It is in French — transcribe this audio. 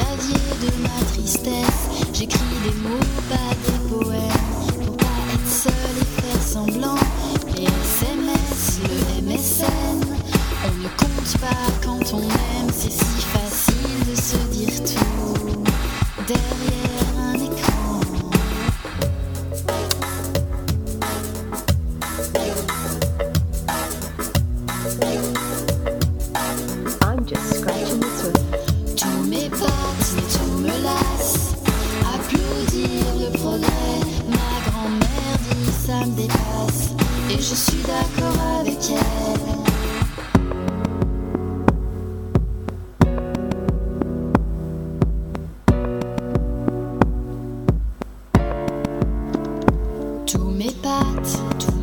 clavier de ma tristesse, j'écris des mots, pas des poèmes, pour pas être seul et faire semblant. Les SMS, le MSN, on ne compte pas quand on aime, c'est si facile de se dire tout derrière un écran. I'm just scratching the surface. Tous mes potes, mais tout me lasse. Applaudir le progrès, ma grand-mère dit ça me dépasse. Et je suis d'accord avec elle. Tous mes pattes, tous